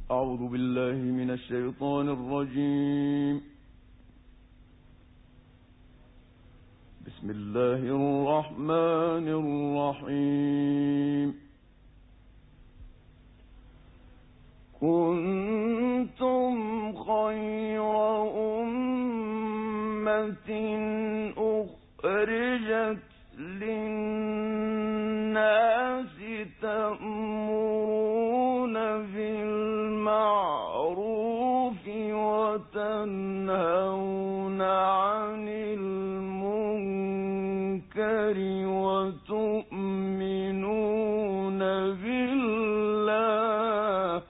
أعوذ بالله من الشيطان الرجيم. بسم الله الرحمن الرحيم. كنتم خير أمة أخرجت للناس تأمرون بالمعروف وتنهون عن المنكر وتؤمنون بالله.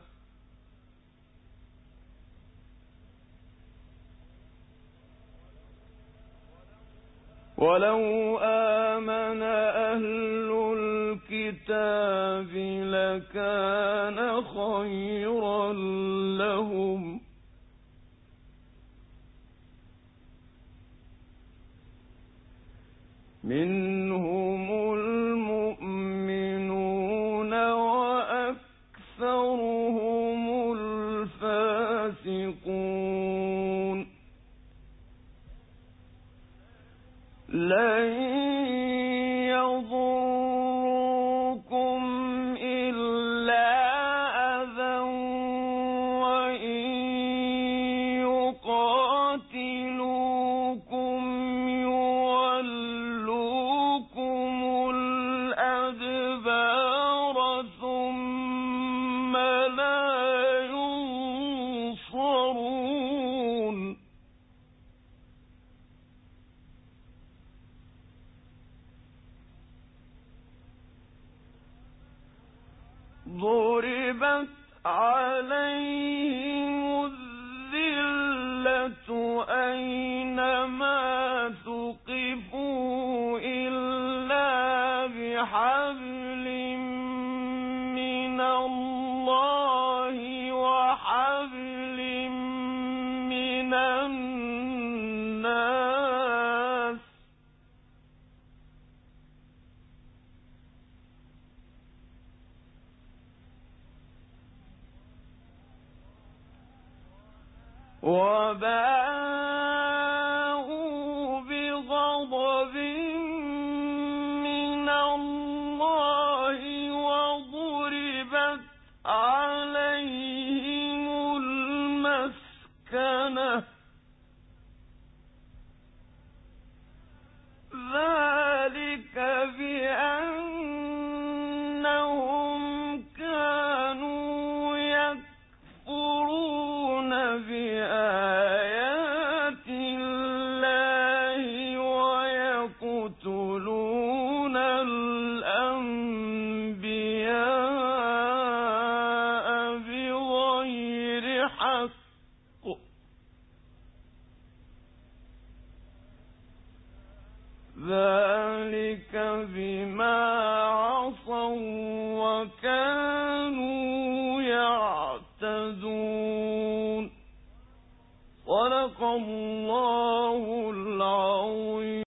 ولو آمن أهل الكتاب لكان خيرا لهم. منهم المؤمنون وأكثرهم الفاسقون. لن يضركم إلا أذى وإن يقاتلوكم يولوكم الأدبار ثم لا ينصرون. ضربت عليهم الذلة أينما ثقفوا إلا بحبل من الله وحبل من الناس. وباءوا بغضب من الله وضربت عليهم المسكنة. ذلك بأنهم كانوا يكفرون بآيات الله ويقتلون الأنبياء بغير حق. ذلك بما عصوا وكانوا يعتدون. صدق الله العظيم.